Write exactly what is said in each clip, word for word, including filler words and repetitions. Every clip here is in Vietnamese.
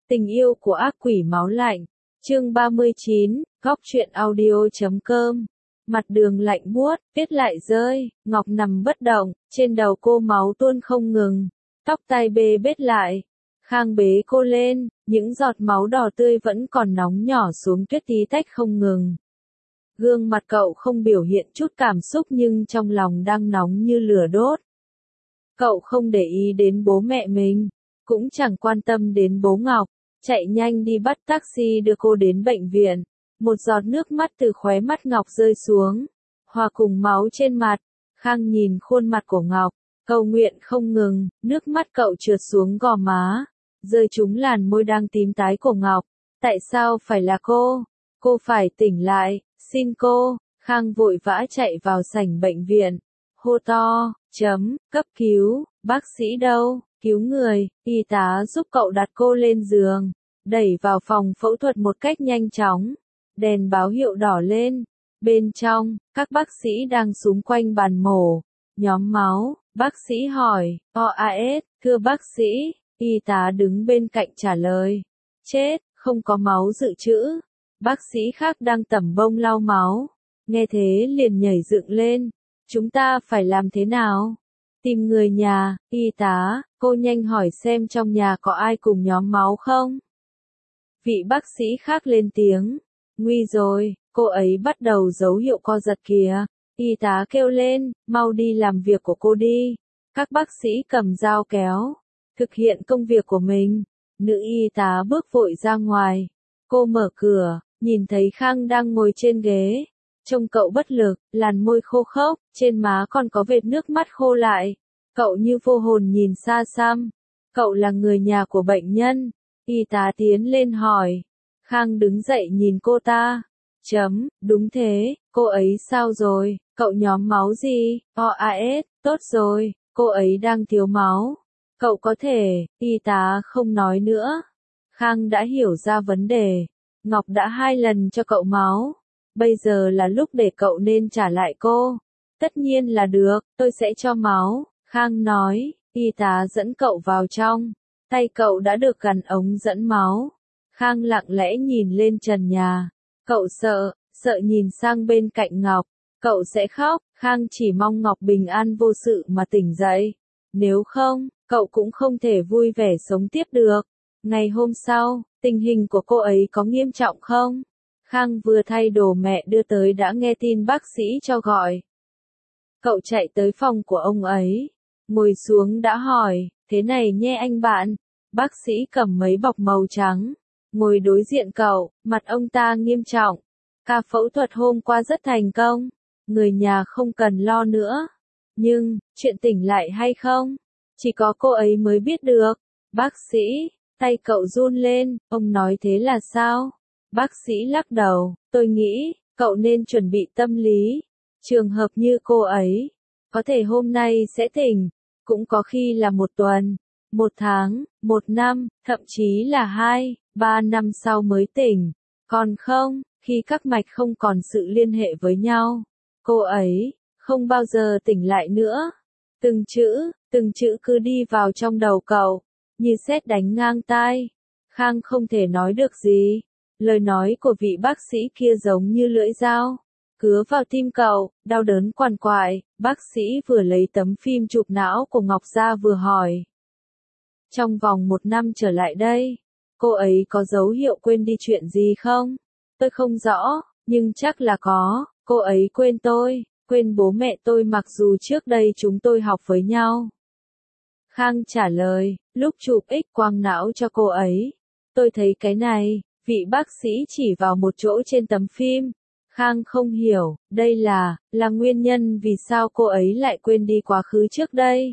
Tình yêu của ác quỷ máu lạnh. Chương ba mươi chín, góc truyện audio chấm com. Mặt đường lạnh buốt, tuyết lại rơi, Ngọc nằm bất động, trên đầu cô máu tuôn không ngừng, tóc tai bê bết lại. Khang bế cô lên, những giọt máu đỏ tươi vẫn còn nóng nhỏ xuống tuyết tí tách không ngừng. Gương mặt cậu không biểu hiện chút cảm xúc nhưng trong lòng đang nóng như lửa đốt. Cậu không để ý đến bố mẹ mình, cũng chẳng quan tâm đến bố Ngọc, chạy nhanh đi bắt taxi đưa cô đến bệnh viện. Một giọt nước mắt từ khóe mắt Ngọc rơi xuống, hòa cùng máu trên mặt. Khang nhìn khuôn mặt của Ngọc, cầu nguyện không ngừng, nước mắt cậu trượt xuống gò má, rơi trúng làn môi đang tím tái của Ngọc. Tại sao phải là cô? Cô phải tỉnh lại, xin cô. Khang vội vã chạy vào sảnh bệnh viện, hô to, chấm, cấp cứu, bác sĩ đâu, cứu người. Y tá giúp cậu đặt cô lên giường, đẩy vào phòng phẫu thuật một cách nhanh chóng. Đèn báo hiệu đỏ lên. Bên trong, các bác sĩ đang xúm quanh bàn mổ. Nhóm máu, bác sĩ hỏi, o a ét, thưa bác sĩ. Y tá đứng bên cạnh trả lời, chết, không có máu dự trữ. Bác sĩ khác đang tẩm bông lau máu, nghe thế liền nhảy dựng lên. Chúng ta phải làm thế nào? Tìm người nhà. Y tá, cô nhanh hỏi xem trong nhà có ai cùng nhóm máu không? Vị bác sĩ khác lên tiếng. Nguy rồi, cô ấy bắt đầu dấu hiệu co giật kìa. Y tá kêu lên, mau đi làm việc của cô đi. Các bác sĩ cầm dao kéo, thực hiện công việc của mình. Nữ y tá bước vội ra ngoài. Cô mở cửa, nhìn thấy Khang đang ngồi trên ghế. Trông cậu bất lực, làn môi khô khốc, trên má còn có vệt nước mắt khô lại. Cậu như vô hồn nhìn xa xăm. Cậu là người nhà của bệnh nhân. Y tá tiến lên hỏi. Khang đứng dậy nhìn cô ta. Chấm, đúng thế, cô ấy sao rồi, cậu nhóm máu gì? o a ét, tốt rồi, cô ấy đang thiếu máu. Cậu có thể. Y tá không nói nữa. Khang đã hiểu ra vấn đề. Ngọc đã hai lần cho cậu máu. Bây giờ là lúc để cậu nên trả lại cô. Tất nhiên là được, tôi sẽ cho máu. Khang nói. Y tá dẫn cậu vào trong. Tay cậu đã được gắn ống dẫn máu. Khang lặng lẽ nhìn lên trần nhà. Cậu sợ, sợ nhìn sang bên cạnh Ngọc. Cậu sẽ khóc. Khang chỉ mong Ngọc bình an vô sự mà tỉnh dậy. Nếu không, cậu cũng không thể vui vẻ sống tiếp được. Ngày hôm sau, tình hình của cô ấy có nghiêm trọng không? Khang vừa thay đồ mẹ đưa tới đã nghe tin bác sĩ cho gọi. Cậu chạy tới phòng của ông ấy, ngồi xuống đã hỏi, thế này nhé anh bạn. Bác sĩ cầm mấy bọc màu trắng, ngồi đối diện cậu, mặt ông ta nghiêm trọng. Ca phẫu thuật hôm qua rất thành công, người nhà không cần lo nữa. Nhưng, chuyện tỉnh lại hay không, chỉ có cô ấy mới biết được. Bác sĩ, tay cậu run lên, ông nói thế là sao? Bác sĩ lắc đầu, tôi nghĩ, cậu nên chuẩn bị tâm lý. Trường hợp như cô ấy, có thể hôm nay sẽ tỉnh, cũng có khi là một tuần, một tháng, một năm, thậm chí là hai, ba năm sau mới tỉnh. Còn không, khi các mạch không còn sự liên hệ với nhau, cô ấy không bao giờ tỉnh lại nữa. Từng chữ, từng chữ cứ đi vào trong đầu cậu, như sét đánh ngang tai. Khang không thể nói được gì. Lời nói của vị bác sĩ kia giống như lưỡi dao, cứa vào tim cậu, đau đớn quằn quại. Bác sĩ vừa lấy tấm phim chụp não của Ngọc ra vừa hỏi. Trong vòng một năm trở lại đây, cô ấy có dấu hiệu quên đi chuyện gì không? Tôi không rõ, nhưng chắc là có. Cô ấy quên tôi, quên bố mẹ tôi mặc dù trước đây chúng tôi học với nhau. Khang trả lời, lúc chụp X-quang não cho cô ấy, tôi thấy cái này. Vị bác sĩ chỉ vào một chỗ trên tấm phim. Khang không hiểu, đây là, là nguyên nhân vì sao cô ấy lại quên đi quá khứ trước đây.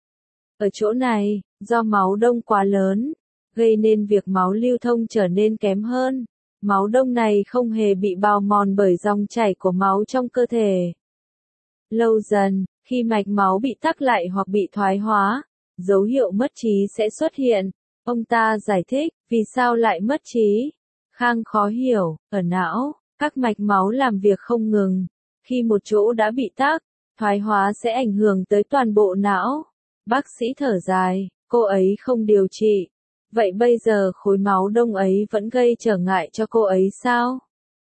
Ở chỗ này, do máu đông quá lớn, gây nên việc máu lưu thông trở nên kém hơn. Máu đông này không hề bị bào mòn bởi dòng chảy của máu trong cơ thể. Lâu dần, khi mạch máu bị tắc lại hoặc bị thoái hóa, dấu hiệu mất trí sẽ xuất hiện. Ông ta giải thích, vì sao lại mất trí? Khang khó hiểu, ở não, các mạch máu làm việc không ngừng. Khi một chỗ đã bị tắc, thoái hóa sẽ ảnh hưởng tới toàn bộ não. Bác sĩ thở dài, cô ấy không điều trị. Vậy bây giờ khối máu đông ấy vẫn gây trở ngại cho cô ấy sao?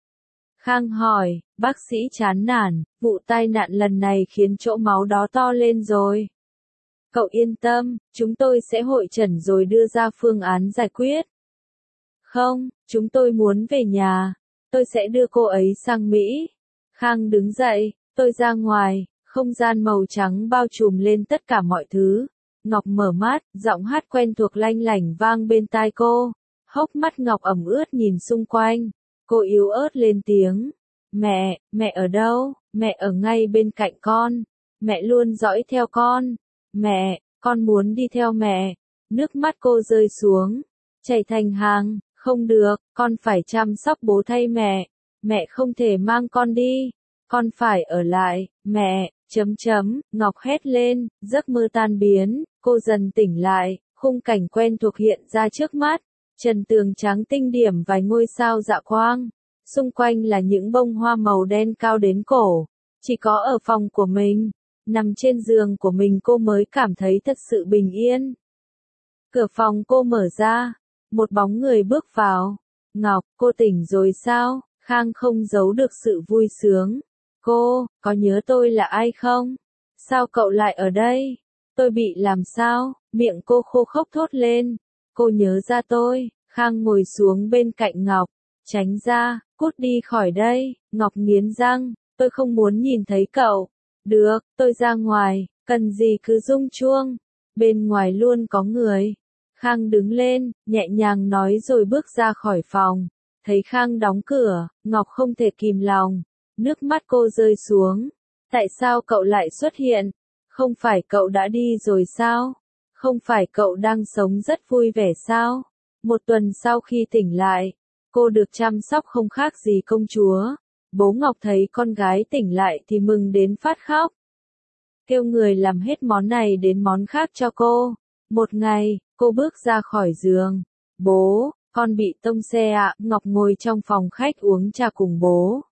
Khang hỏi, bác sĩ chán nản, vụ tai nạn lần này khiến chỗ máu đó to lên rồi. Cậu yên tâm, chúng tôi sẽ hội chẩn rồi đưa ra phương án giải quyết. Không, chúng tôi muốn về nhà. Tôi sẽ đưa cô ấy sang Mỹ. Khang đứng dậy, tôi ra ngoài, không gian màu trắng bao trùm lên tất cả mọi thứ. Ngọc mở mắt, giọng hát quen thuộc lanh lảnh vang bên tai cô. Hốc mắt Ngọc ẩm ướt nhìn xung quanh. Cô yếu ớt lên tiếng. Mẹ, mẹ ở đâu? Mẹ ở ngay bên cạnh con. Mẹ luôn dõi theo con. Mẹ, con muốn đi theo mẹ. Nước mắt cô rơi xuống, chảy thành hàng. Không được, con phải chăm sóc bố thay mẹ. Mẹ không thể mang con đi. Con phải ở lại, mẹ, chấm chấm, Ngọc hét lên, giấc mơ tan biến, cô dần tỉnh lại, khung cảnh quen thuộc hiện ra trước mắt. Trần tường trắng tinh điểm vài ngôi sao dạ quang. Xung quanh là những bông hoa màu đen cao đến cổ. Chỉ có ở phòng của mình, nằm trên giường của mình cô mới cảm thấy thật sự bình yên. Cửa phòng cô mở ra. Một bóng người bước vào. Ngọc, cô tỉnh rồi sao? Khang không giấu được sự vui sướng. Cô, có nhớ tôi là ai không? Sao cậu lại ở đây? Tôi bị làm sao? Miệng cô khô khốc thốt lên. Cô nhớ ra tôi. Khang ngồi xuống bên cạnh Ngọc. Tránh ra, cút đi khỏi đây. Ngọc nghiến răng. Tôi không muốn nhìn thấy cậu. Được, tôi ra ngoài. Cần gì cứ rung chuông. Bên ngoài luôn có người. Khang đứng lên, nhẹ nhàng nói rồi bước ra khỏi phòng. Thấy Khang đóng cửa, Ngọc không thể kìm lòng. Nước mắt cô rơi xuống. Tại sao cậu lại xuất hiện? Không phải cậu đã đi rồi sao? Không phải cậu đang sống rất vui vẻ sao? Một tuần sau khi tỉnh lại, cô được chăm sóc không khác gì công chúa. Bố Ngọc thấy con gái tỉnh lại thì mừng đến phát khóc. Kêu người làm hết món này đến món khác cho cô. Một ngày, cô bước ra khỏi giường. Bố, con bị tông xe ạ. Ngọc ngồi trong phòng khách uống trà cùng bố.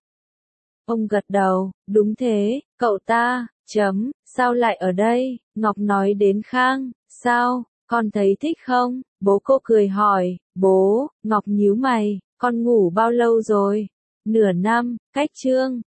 Ông gật đầu, đúng thế, cậu ta, chấm, sao lại ở đây? Ngọc nói đến Khang, sao, con thấy thích không? Bố cô cười hỏi, bố, Ngọc nhíu mày, con ngủ bao lâu rồi? Nửa năm, cách chương.